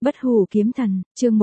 Bất hủ kiếm thần, chương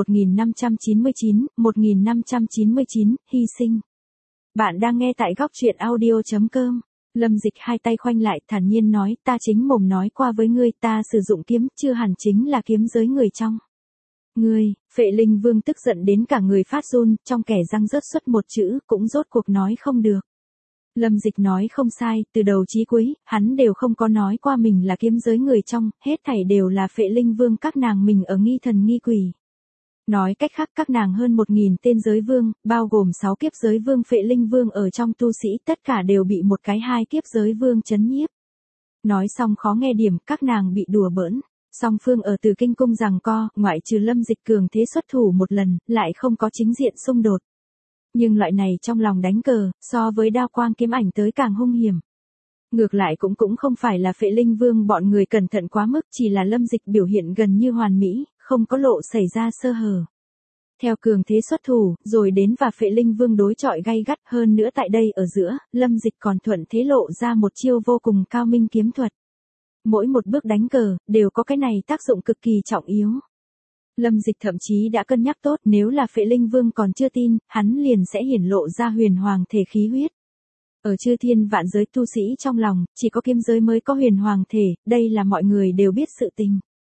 1599, hy sinh. Bạn đang nghe tại góc truyện audio.com. Lâm Dịch hai tay khoanh lại thản nhiên nói, ta chính mồm nói qua với ngươi, ta sử dụng kiếm chưa hẳn chính là kiếm giới người trong. Ngươi, Phệ Linh Vương tức giận đến cả người phát run, trong kẻ răng rớt xuất một chữ, cũng rốt cuộc nói không được. Lâm Dịch nói không sai, từ đầu chí cuối, hắn đều không có nói qua mình là kiếm giới người trong, hết thảy đều là Phệ Linh Vương các nàng mình ở nghi thần nghi quỷ. Nói cách khác các nàng hơn 1000 tên giới vương, bao gồm 6 kiếp giới vương Phệ Linh Vương ở trong tu sĩ, tất cả đều bị một cái 2 kiếp giới vương chấn nhiếp. Nói xong khó nghe điểm, các nàng bị đùa bỡn. Song phương ở Từ Kinh cung giằng co, ngoại trừ Lâm Dịch cường thế xuất thủ một lần, lại không có chính diện xung đột. Nhưng loại này trong lòng đánh cờ, so với đao quang kiếm ảnh tới càng hung hiểm. Ngược lại cũng không phải là Phệ Linh Vương bọn người cẩn thận quá mức, chỉ là Lâm Dịch biểu hiện gần như hoàn mỹ, không có lộ xảy ra sơ hở. Theo cường thế xuất thủ, rồi đến và Phệ Linh Vương đối chọi gay gắt hơn nữa tại đây ở giữa, Lâm Dịch còn thuận thế lộ ra một chiêu vô cùng cao minh kiếm thuật. Mỗi một bước đánh cờ, đều có cái này tác dụng cực kỳ trọng yếu. Lâm Dịch thậm chí đã cân nhắc tốt, nếu là Phệ Linh Vương còn chưa tin, hắn liền sẽ hiển lộ ra huyền hoàng thể khí huyết. Ở chư thiên vạn giới tu sĩ trong lòng, chỉ có kiếm giới mới có huyền hoàng thể, đây là mọi người đều biết sự tình.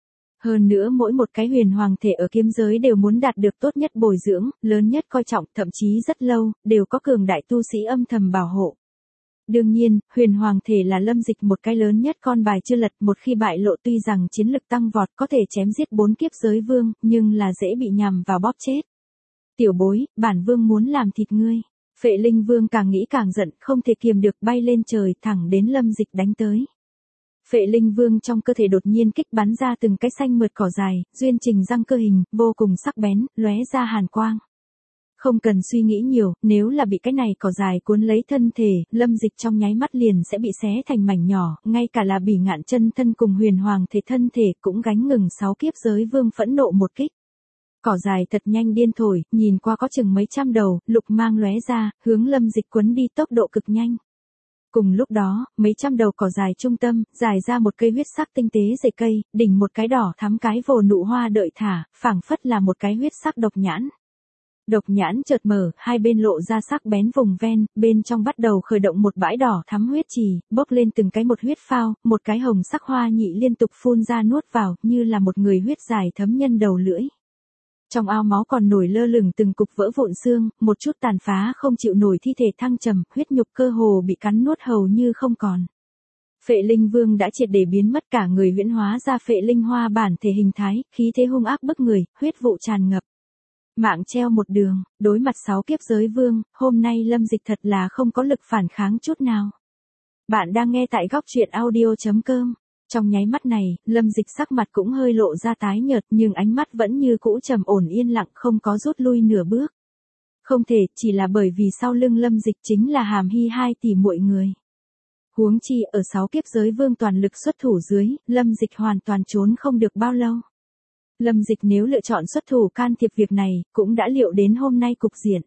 Hơn nữa mỗi một cái huyền hoàng thể ở kiếm giới đều muốn đạt được tốt nhất bồi dưỡng, lớn nhất coi trọng, thậm chí rất lâu, đều có cường đại tu sĩ âm thầm bảo hộ. Đương nhiên, huyền hoàng thể là Lâm Dịch một cái lớn nhất con bài chưa lật, một khi bại lộ tuy rằng chiến lực tăng vọt có thể chém giết 4 kiếp giới vương, nhưng là dễ bị nhằm vào bóp chết. Tiểu bối, bản vương muốn làm thịt ngươi. Phệ Linh Vương càng nghĩ càng giận, không thể kiềm được bay lên trời thẳng đến Lâm Dịch đánh tới. Phệ Linh Vương trong cơ thể đột nhiên kích bắn ra từng cái xanh mượt cỏ dài, duyên trình răng cơ hình, vô cùng sắc bén, lóe ra hàn quang. Không cần suy nghĩ nhiều, nếu là bị cái này cỏ dài cuốn lấy thân thể, Lâm Dịch trong nháy mắt liền sẽ bị xé thành mảnh nhỏ, ngay cả là Bỉ Ngạn chân thân cùng huyền hoàng thể thân thể cũng gánh ngừng 6 kiếp giới vương phẫn nộ một kích. Cỏ dài thật nhanh điên thổi, nhìn qua có chừng mấy trăm đầu, lục mang lóe ra, hướng Lâm Dịch quấn đi tốc độ cực nhanh. Cùng lúc đó, mấy trăm đầu cỏ dài trung tâm, dài ra một cây huyết sắc tinh tế rễ cây, đỉnh một cái đỏ thắm cái vồ nụ hoa đợi thả, phảng phất là một cái huyết sắc độc nhãn. Độc nhãn chợt mở, hai bên lộ ra sắc bén vùng ven, bên trong bắt đầu khởi động một bãi đỏ thắm huyết trì, bốc lên từng cái một huyết phao, một cái hồng sắc hoa nhị liên tục phun ra nuốt vào, như là một người huyết dài thấm nhân đầu lưỡi. Trong ao máu còn nổi lơ lửng từng cục vỡ vụn xương, một chút tàn phá không chịu nổi thi thể thăng trầm, huyết nhục cơ hồ bị cắn nuốt hầu như không còn. Phệ Linh Vương đã triệt để biến mất, cả người huyễn hóa ra Phệ Linh Hoa bản thể hình thái, khí thế hung ác bức người, huyết vụ tràn ngập. Mạng treo một đường, đối mặt 6 kiếp giới vương, hôm nay Lâm Dịch thật là không có lực phản kháng chút nào. Bạn đang nghe tại góc truyện audio.com. Trong nháy mắt này, Lâm Dịch sắc mặt cũng hơi lộ ra tái nhợt, nhưng ánh mắt vẫn như cũ trầm ổn yên lặng, không có rút lui nửa bước. Không thể, chỉ là bởi vì sau lưng Lâm Dịch chính là Hàm Hy 2 tỷ muội người. Huống chi ở 6 kiếp giới vương toàn lực xuất thủ dưới, Lâm Dịch hoàn toàn trốn không được bao lâu. Lâm Dịch nếu lựa chọn xuất thủ can thiệp việc này, cũng đã liệu đến hôm nay cục diện.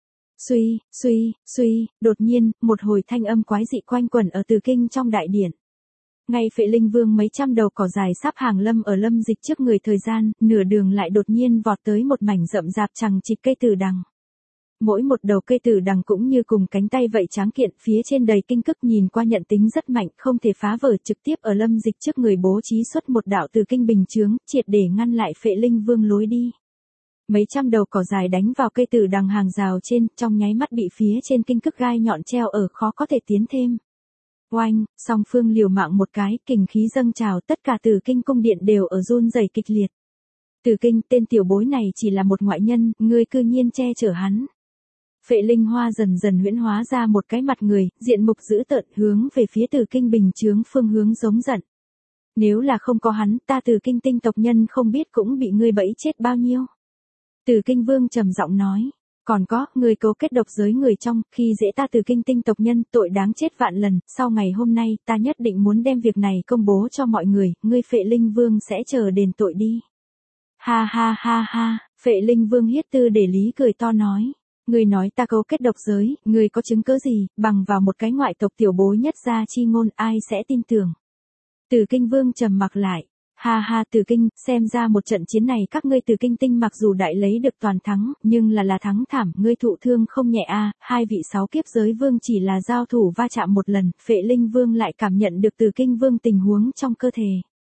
Suy, đột nhiên, một hồi thanh âm quái dị quanh quẩn ở Từ Kinh trong đại điện. Ngay Phệ Linh Vương mấy trăm đầu cỏ dài sắp hàng lâm ở Lâm Dịch trước người thời gian, nửa đường lại đột nhiên vọt tới một mảnh rậm rạp chằng chịt cây tử đằng. Mỗi một đầu cây tử đằng cũng như cùng cánh tay vậy tráng kiện, phía trên đầy kinh cức, nhìn qua nhận tính rất mạnh, không thể phá vỡ, trực tiếp ở Lâm Dịch trước người bố trí xuất một đạo từ kinh bình chướng, triệt để ngăn lại Phệ Linh Vương lối đi. Mấy trăm đầu cỏ dài đánh vào cây tử đằng hàng rào trên, trong nháy mắt bị phía trên kinh cức gai nhọn treo ở, khó có thể tiến thêm. Oanh, song phương liều mạng một cái, kình khí dâng trào, tất cả Từ Kinh cung điện đều ở run rẩy kịch liệt. Từ Kinh, tên tiểu bối này chỉ là một ngoại nhân, ngươi cư nhiên che chở hắn. Phệ Linh Hoa dần dần huyễn hóa ra một cái mặt người, diện mục dữ tợn, hướng về phía Từ Kinh bình chướng phương hướng giống giận. Nếu là không có hắn, ta Từ Kinh tinh tộc nhân không biết cũng bị ngươi bẫy chết bao nhiêu. Từ Kinh Vương trầm giọng nói. Còn có, người cấu kết độc giới người trong, khi dễ ta Từ Kinh tinh tộc nhân, tội đáng chết vạn lần, sau ngày hôm nay, ta nhất định muốn đem việc này công bố cho mọi người, ngươi Phệ Linh Vương sẽ chờ đền tội đi. Ha, Phệ Linh Vương hiết tư để lý cười to nói. Ngươi nói ta cấu kết độc giới, ngươi có chứng cứ gì, bằng vào một cái ngoại tộc tiểu bối nhất gia chi ngôn ai sẽ tin tưởng. Từ Kinh Vương trầm mặc lại. Ha ha Từ Kinh, xem ra một trận chiến này các ngươi Từ Kinh tinh mặc dù đại lấy được toàn thắng, nhưng là thắng thảm, ngươi thụ thương không nhẹ a. Hai vị 6 kiếp giới vương chỉ là giao thủ va chạm một lần, Phệ Linh Vương lại cảm nhận được Từ Kinh Vương tình huống trong cơ thể.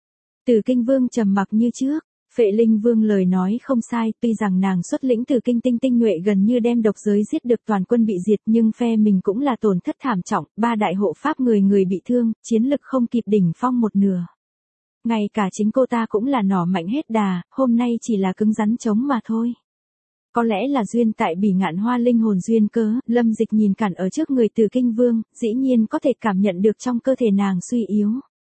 Từ Kinh Vương trầm mặc như trước. Phệ Linh Vương lời nói không sai, tuy rằng nàng xuất lĩnh Từ Kinh tinh tinh nhuệ gần như đem độc giới giết được toàn quân bị diệt, nhưng phe mình cũng là tổn thất thảm trọng, 3 đại hộ pháp người bị thương, chiến lực không kịp đỉnh phong một nửa. Ngay cả chính cô ta cũng là nỏ mạnh hết đà, hôm nay chỉ là cứng rắn chống mà thôi. Có lẽ là duyên tại Bỉ Ngạn Hoa linh hồn duyên cớ, Lâm Dịch nhìn cản ở trước người Từ Kinh Vương, dĩ nhiên có thể cảm nhận được trong cơ thể nàng suy yếu.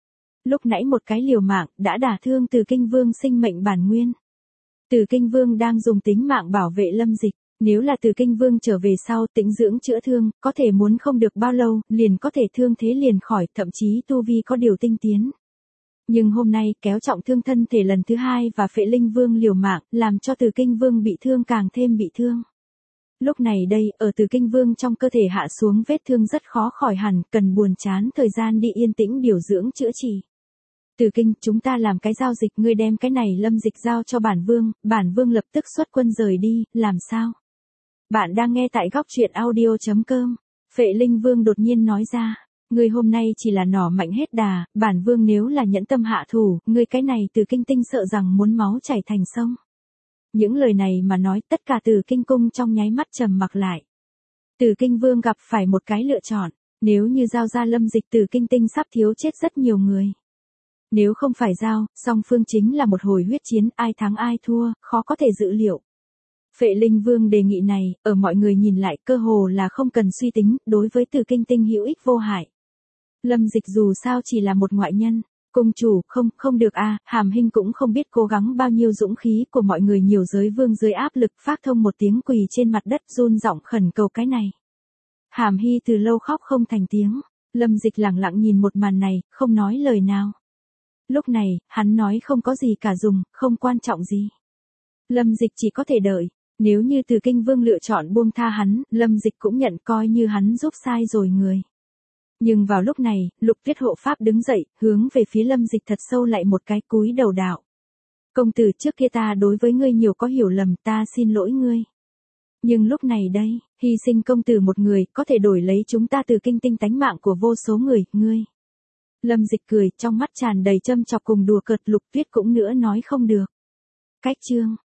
Lúc nãy một cái liều mạng, đã đả thương Từ Kinh Vương sinh mệnh bản nguyên. Từ Kinh Vương đang dùng tính mạng bảo vệ Lâm Dịch, nếu là Từ Kinh Vương trở về sau tĩnh dưỡng chữa thương, có thể muốn không được bao lâu, liền có thể thương thế liền khỏi, thậm chí tu vi có điều tinh tiến. Nhưng hôm nay kéo trọng thương thân thể lần thứ 2 và Phệ Linh Vương liều mạng, làm cho Từ Kinh Vương bị thương càng thêm bị thương. Lúc này đây, ở Từ Kinh Vương trong cơ thể hạ xuống vết thương rất khó khỏi hẳn, cần buồn chán thời gian đi yên tĩnh điều dưỡng chữa trị. Từ Kinh, chúng ta làm cái giao dịch, ngươi đem cái này Lâm Dịch giao cho bản vương lập tức xuất quân rời đi, làm sao? Bạn đang nghe tại góc truyện audio.com. Phệ Linh Vương đột nhiên nói ra. Ngươi hôm nay chỉ là nỏ mạnh hết đà, bản vương nếu là nhẫn tâm hạ thủ, ngươi cái này Từ Kinh tinh sợ rằng muốn máu chảy thành sông. Những lời này mà nói tất cả Từ Kinh cung trong nháy mắt trầm mặc lại. Từ Kinh Vương gặp phải một cái lựa chọn, nếu như giao ra Lâm Dịch Từ Kinh tinh sắp thiếu chết rất nhiều người. Nếu không phải giao, song phương chính là một hồi huyết chiến, ai thắng ai thua, khó có thể dự liệu. Phệ Linh Vương đề nghị này, ở mọi người nhìn lại cơ hồ là không cần suy tính, đối với Từ Kinh tinh hữu ích vô hại. Lâm Dịch dù sao chỉ là một ngoại nhân, cung chủ, không được a. Hàm Hinh cũng không biết cố gắng bao nhiêu dũng khí của mọi người nhiều giới vương dưới áp lực phát thông một tiếng quỳ trên mặt đất run giọng khẩn cầu cái này. Hàm Hy từ lâu khóc không thành tiếng, Lâm Dịch lặng lặng nhìn một màn này, không nói lời nào. Lúc này, hắn nói không có gì cả dùng, không quan trọng gì. Lâm Dịch chỉ có thể đợi, nếu như Từ Kinh Vương lựa chọn buông tha hắn, Lâm Dịch cũng nhận coi như hắn giúp sai rồi người. Nhưng vào lúc này, Lục Tuyết hộ pháp đứng dậy, hướng về phía Lâm Dịch thật sâu lại một cái cúi đầu đạo. Công tử trước kia ta đối với ngươi nhiều có hiểu lầm, ta xin lỗi ngươi. Nhưng lúc này đây, hy sinh công tử một người, có thể đổi lấy chúng ta Từ Kinh tinh tánh mạng của vô số người, ngươi. Lâm Dịch cười, trong mắt tràn đầy châm chọc cùng đùa cợt. Lục Tuyết cũng nữa nói không được. Cách chương.